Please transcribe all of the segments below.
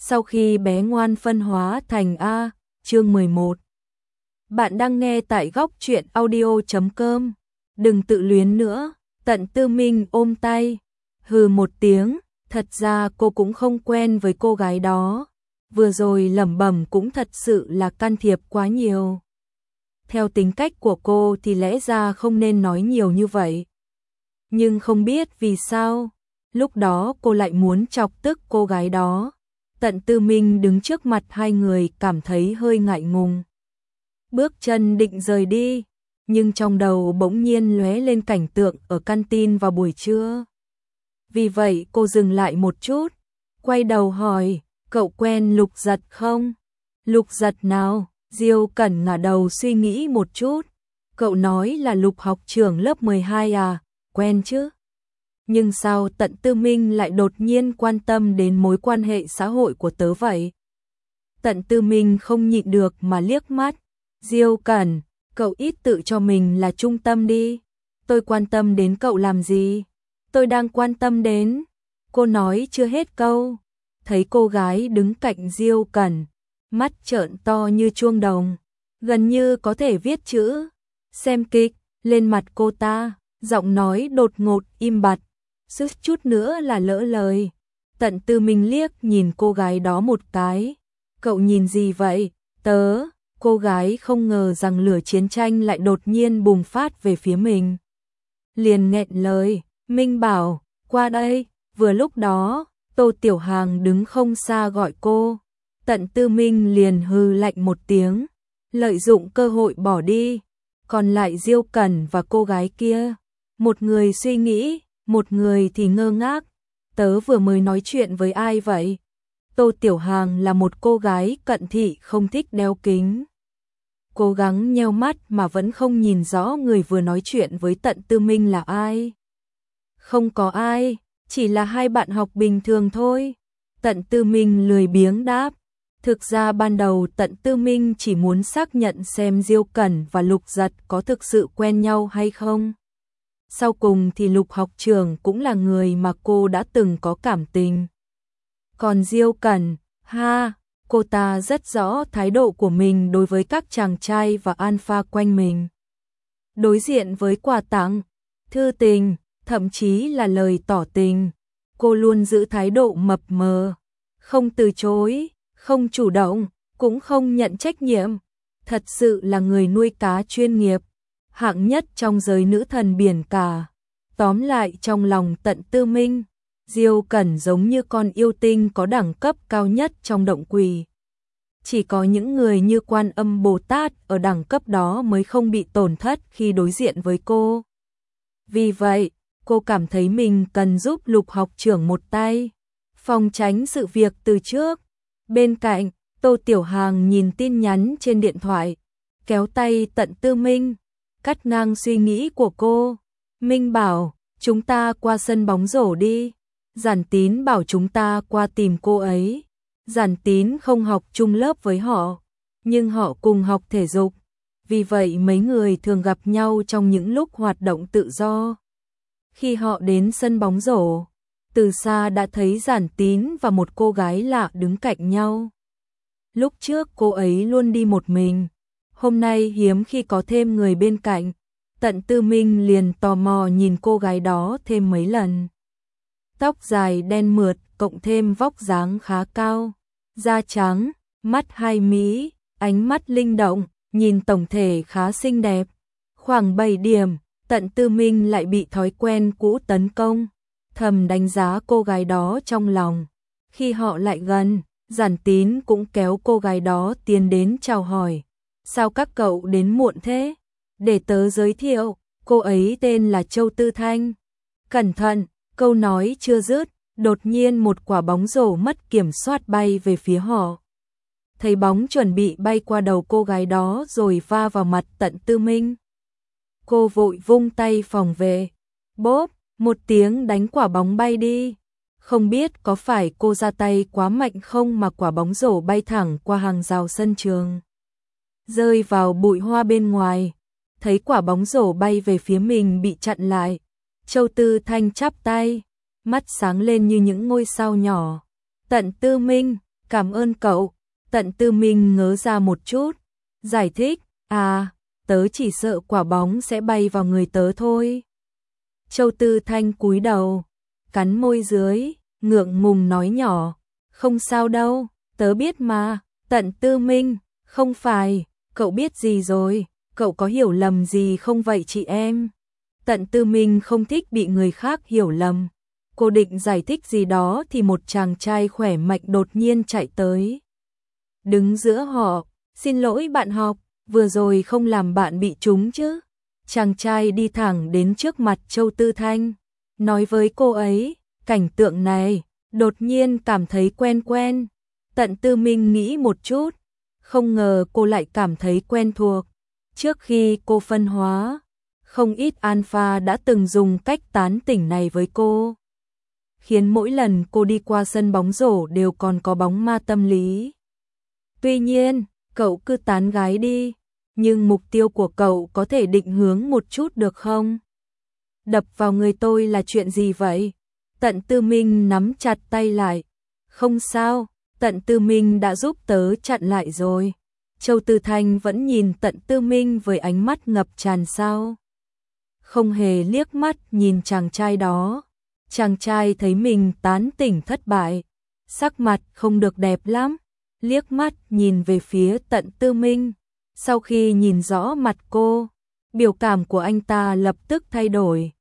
Sau khi bé ngoan phân hóa thành A, chương 11. Bạn đang nghe tại góc truyện audio.com. Đừng tự luyến nữa, Tận Tư Minh ôm tay. Hừ một tiếng, thật ra cô cũng không quen với cô gái đó. Vừa rồi lẩm bẩm cũng thật sự là can thiệp quá nhiều. Theo tính cách của cô thì lẽ ra không nên nói nhiều như vậy. Nhưng không biết vì sao, lúc đó cô lại muốn chọc tức cô gái đó. Tận Tư Minh đứng trước mặt hai người cảm thấy hơi ngại ngùng. Bước chân định rời đi, nhưng trong đầu bỗng nhiên lóe lên cảnh tượng ở canteen vào buổi trưa. Vì vậy cô dừng lại một chút, quay đầu hỏi, cậu quen Lục Giật không? Lục Giật nào? Diêu Cẩn ngả đầu suy nghĩ một chút. Cậu nói là Lục học trưởng lớp 12 à? Quen chứ? Nhưng sao Tận Tư Minh lại đột nhiên quan tâm đến mối quan hệ xã hội của tớ vậy? Tận Tư Minh không nhịn được mà liếc mắt. Diêu Cẩn, cậu ít tự cho mình là trung tâm đi. Tôi quan tâm đến cậu làm gì? Tôi đang quan tâm đến. Cô nói chưa hết câu. Thấy cô gái đứng cạnh Diêu Cẩn, mắt trợn to như chuông đồng, gần như có thể viết chữ. Xem kịch, lên mặt cô ta, giọng nói đột ngột im bặt. Suýt chút nữa là lỡ lời. Tận Tư Minh liếc nhìn cô gái đó một cái. Cậu nhìn gì vậy? Tớ. Cô gái không ngờ rằng lửa chiến tranh lại đột nhiên bùng phát về phía mình. Liền nghẹn lời, Minh bảo, qua đây. Vừa lúc đó, Tô Tiểu Hàng đứng không xa gọi cô. Tận Tư Minh liền hừ lạnh một tiếng, lợi dụng cơ hội bỏ đi. Còn lại Diêu Cẩn và cô gái kia, một người suy nghĩ, một người thì ngơ ngác. Tớ vừa mới nói chuyện với ai vậy? Tô Tiểu Hàng là một cô gái cận thị không thích đeo kính. Cố gắng nheo mắt mà vẫn không nhìn rõ người vừa nói chuyện với Tận Tư Minh là ai. Không có ai, chỉ là hai bạn học bình thường thôi. Tận Tư Minh lười biếng đáp. Thực ra ban đầu Tận Tư Minh chỉ muốn xác nhận xem Diêu Cẩn và Lục Giật có thực sự quen nhau hay không. Sau cùng thì Lục học trưởng cũng là người mà cô đã từng có cảm tình. Còn Diêu Cẩn, cô ta rất rõ thái độ của mình đối với các chàng trai và alpha quanh mình. Đối diện với quà tặng, thư tình, thậm chí là lời tỏ tình, cô luôn giữ thái độ mập mờ, không từ chối, không chủ động, cũng không nhận trách nhiệm. Thật sự là người nuôi cá chuyên nghiệp, hạng nhất trong giới nữ thần biển cả. Tóm lại trong lòng Tận Tư Minh, Diêu Cẩn giống như con yêu tinh có đẳng cấp cao nhất trong động quỷ. Chỉ có những người như Quan Âm Bồ Tát ở đẳng cấp đó mới không bị tổn thất khi đối diện với cô. Vì vậy, cô cảm thấy mình cần giúp Lục học trưởng một tay, phòng tránh sự việc từ trước. Bên cạnh, Tô Tiểu Hàng nhìn tin nhắn trên điện thoại, kéo tay Tận Tư Minh, cắt ngang suy nghĩ của cô. Minh bảo, chúng ta qua sân bóng rổ đi. Giản Tín bảo chúng ta qua tìm cô ấy. Giản Tín không học chung lớp với họ, nhưng họ cùng học thể dục. Vì vậy mấy người thường gặp nhau trong những lúc hoạt động tự do. Khi họ đến sân bóng rổ, từ xa đã thấy Giản Tín và một cô gái lạ đứng cạnh nhau. Lúc trước cô ấy luôn đi một mình, hôm nay hiếm khi có thêm người bên cạnh. Tận Tư Minh liền tò mò nhìn cô gái đó thêm mấy lần. Tóc dài đen mượt cộng thêm vóc dáng khá cao, da trắng, mắt hai mí, ánh mắt linh động, nhìn tổng thể khá xinh đẹp. Khoảng 7 điểm, Tận Tư Minh lại bị thói quen cũ tấn công, thầm đánh giá cô gái đó trong lòng. Khi họ lại gần, Giản Tín cũng kéo cô gái đó tiến đến chào hỏi. Sao các cậu đến muộn thế? Để tớ giới thiệu, cô ấy tên là Châu Tư Thanh. Cẩn thận, câu nói chưa dứt, đột nhiên một quả bóng rổ mất kiểm soát bay về phía họ. Thấy bóng chuẩn bị bay qua đầu cô gái đó rồi va vào mặt Tận Tư Minh. Cô vội vung tay phòng vệ. Bốp, một tiếng đánh quả bóng bay đi. Không biết có phải cô ra tay quá mạnh không mà quả bóng rổ bay thẳng qua hàng rào sân trường, rơi vào bụi hoa bên ngoài. Thấy quả bóng rổ bay về phía mình bị chặn lại, Châu Tư Thanh chắp tay, mắt sáng lên như những ngôi sao nhỏ. Tận Tư Minh, Cảm ơn cậu. Tận Tư Minh ngớ ra một chút, giải thích, tớ chỉ sợ quả bóng sẽ bay vào người tớ thôi. Châu Tư Thanh cúi đầu, cắn môi dưới, ngượng ngùng nói nhỏ, không sao đâu, tớ biết mà. Tận Tư Minh, không phải, cậu biết gì rồi, cậu có hiểu lầm gì không vậy chị em? Tận Tư Minh không thích bị người khác hiểu lầm. Cô định giải thích gì đó thì một chàng trai khỏe mạnh đột nhiên chạy tới. Đứng giữa họ, xin lỗi bạn học, vừa rồi không làm bạn bị trúng chứ. Chàng trai đi thẳng đến trước mặt Châu Tư Thanh, nói với cô ấy, cảnh tượng này, đột nhiên cảm thấy quen quen. Tận Tư Minh nghĩ một chút, không ngờ cô lại cảm thấy quen thuộc. Trước khi cô phân hóa, không ít alpha đã từng dùng cách tán tỉnh này với cô, khiến mỗi lần cô đi qua sân bóng rổ đều còn có bóng ma tâm lý. Tuy nhiên, cậu cứ tán gái đi, nhưng mục tiêu của cậu có thể định hướng một chút được không? Đập vào người tôi là chuyện gì vậy? Tận Tư Minh nắm chặt tay lại. Không sao, Tận Tư Minh đã giúp tớ chặn lại rồi. Châu Tư Thanh vẫn nhìn Tận Tư Minh với ánh mắt ngập tràn sao. Không hề liếc mắt nhìn chàng trai đó. Chàng trai thấy mình tán tỉnh thất bại, sắc mặt không được đẹp lắm, liếc mắt nhìn về phía Tận Tư Minh. Sau khi nhìn rõ mặt cô, biểu cảm của anh ta lập tức thay đổi.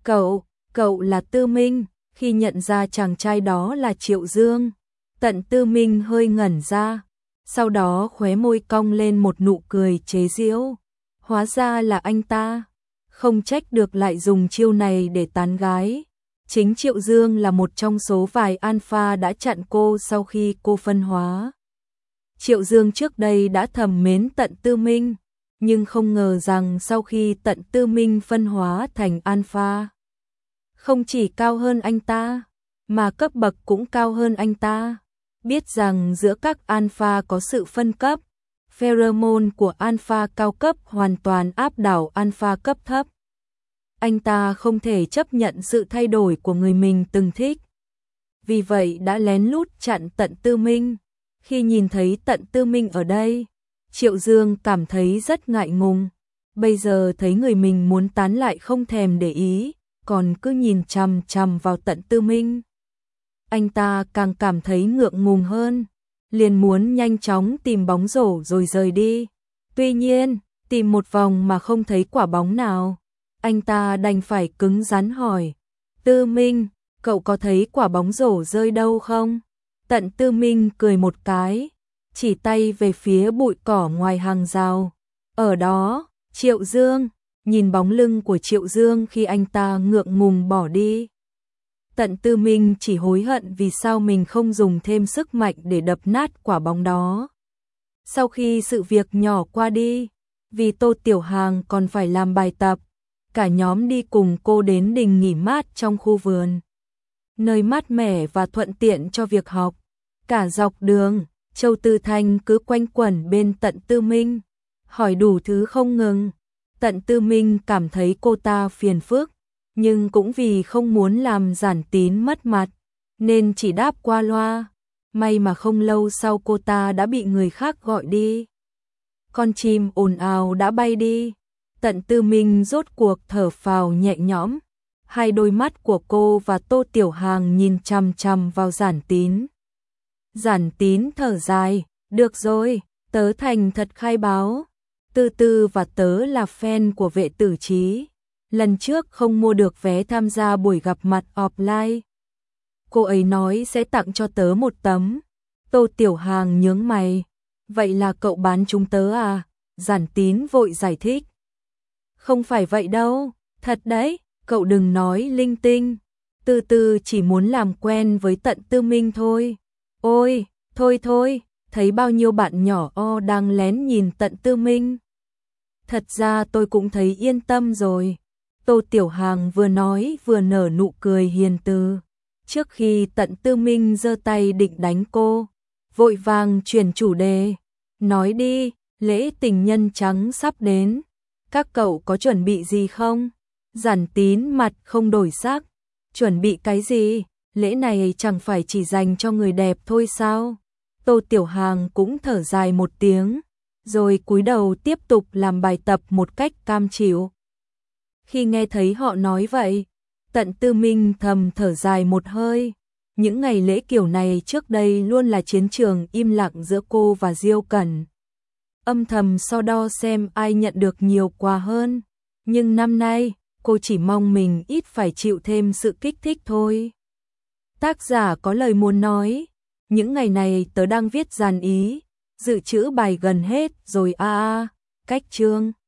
Cậu là Tư Minh. Khi nhận ra chàng trai đó là Triệu Dương, Tận Tư Minh hơi ngẩn ra, sau đó khóe môi cong lên một nụ cười chế giễu. Hóa ra là anh ta, không trách được lại dùng chiêu này để tán gái. Chính Triệu Dương là một trong số vài alpha đã chặn cô sau khi cô phân hóa. Triệu Dương trước đây đã thầm mến Tận Tư Minh, nhưng không ngờ rằng sau khi Tận Tư Minh phân hóa thành alpha, không chỉ cao hơn anh ta, mà cấp bậc cũng cao hơn anh ta. Biết rằng giữa các alpha có sự phân cấp, pheromone của alpha cao cấp hoàn toàn áp đảo alpha cấp thấp. Anh ta không thể chấp nhận sự thay đổi của người mình từng thích. Vì vậy đã lén lút chặn Tận Tư Minh. Khi nhìn thấy Tận Tư Minh ở đây, Triệu Dương cảm thấy rất ngại ngùng. Bây giờ thấy người mình muốn tán lại không thèm để ý, còn cứ nhìn chằm chằm vào Tận Tư Minh. Anh ta càng cảm thấy ngượng ngùng hơn, liền muốn nhanh chóng tìm bóng rổ rồi rời đi. Tuy nhiên, tìm một vòng mà không thấy quả bóng nào, anh ta đành phải cứng rắn hỏi, Tư Minh, cậu có thấy quả bóng rổ rơi đâu không? Tận Tư Minh cười một cái, chỉ tay về phía bụi cỏ ngoài hàng rào. Ở đó, Triệu Dương, nhìn bóng lưng của Triệu Dương khi anh ta ngượng ngùng bỏ đi. Tận Tư Minh chỉ hối hận vì sao mình không dùng thêm sức mạnh để đập nát quả bóng đó. Sau khi sự việc nhỏ qua đi, vì Tô Tiểu Hàng còn phải làm bài tập, cả nhóm đi cùng cô đến đình nghỉ mát trong khu vườn, nơi mát mẻ và thuận tiện cho việc học. Cả dọc đường, Châu Tư Thanh cứ quanh quẩn bên Tận Tư Minh, hỏi đủ thứ không ngừng. Tận Tư Minh cảm thấy cô ta phiền phức, nhưng cũng vì không muốn làm Giản Tín mất mặt, nên chỉ đáp qua loa. May mà không lâu sau cô ta đã bị người khác gọi đi. Con chim ồn ào đã bay đi. Tận Tư Minh rốt cuộc thở phào nhẹ nhõm. Hai đôi mắt của cô và Tô Tiểu Hàng nhìn chằm chằm vào Giản Tín. Giản Tín thở dài, được rồi, tớ thành thật khai báo. Tư Tư và tớ là fan của Vệ Tử Chí. Lần trước không mua được vé tham gia buổi gặp mặt offline. Cô ấy nói sẽ tặng cho tớ một tấm. Tô Tiểu Hàng nhướng mày. Vậy là cậu bán chúng tớ à? Giản Tín vội giải thích. Không phải vậy đâu, thật đấy, cậu đừng nói linh tinh. Tư Tư chỉ muốn làm quen với Tận Tư Minh thôi. Ôi, thôi, thấy bao nhiêu bạn nhỏ đang lén nhìn Tận Tư Minh. Thật ra tôi cũng thấy yên tâm rồi. Tô Tiểu Hàng vừa nói vừa nở nụ cười hiền từ. Trước khi Tận Tư Minh giơ tay định đánh cô, vội vàng chuyển chủ đề. Nói đi, lễ tình nhân trắng sắp đến. Các cậu có chuẩn bị gì không? Giản Tín mặt không đổi sắc. Chuẩn bị cái gì? Lễ này chẳng phải chỉ dành cho người đẹp thôi sao? Tô Tiểu Hàng cũng thở dài một tiếng, rồi cúi đầu tiếp tục làm bài tập một cách cam chịu. Khi nghe thấy họ nói vậy, Tận Tư Minh thầm thở dài một hơi. Những ngày lễ kiểu này trước đây luôn là chiến trường im lặng giữa cô và Diêu Cẩn. Âm thầm so đo xem ai nhận được nhiều quà hơn. Nhưng năm nay, cô chỉ mong mình ít phải chịu thêm sự kích thích thôi. Tác giả có lời muốn nói, những ngày này tớ đang viết dàn ý, dự trữ bài gần hết rồi cách chương.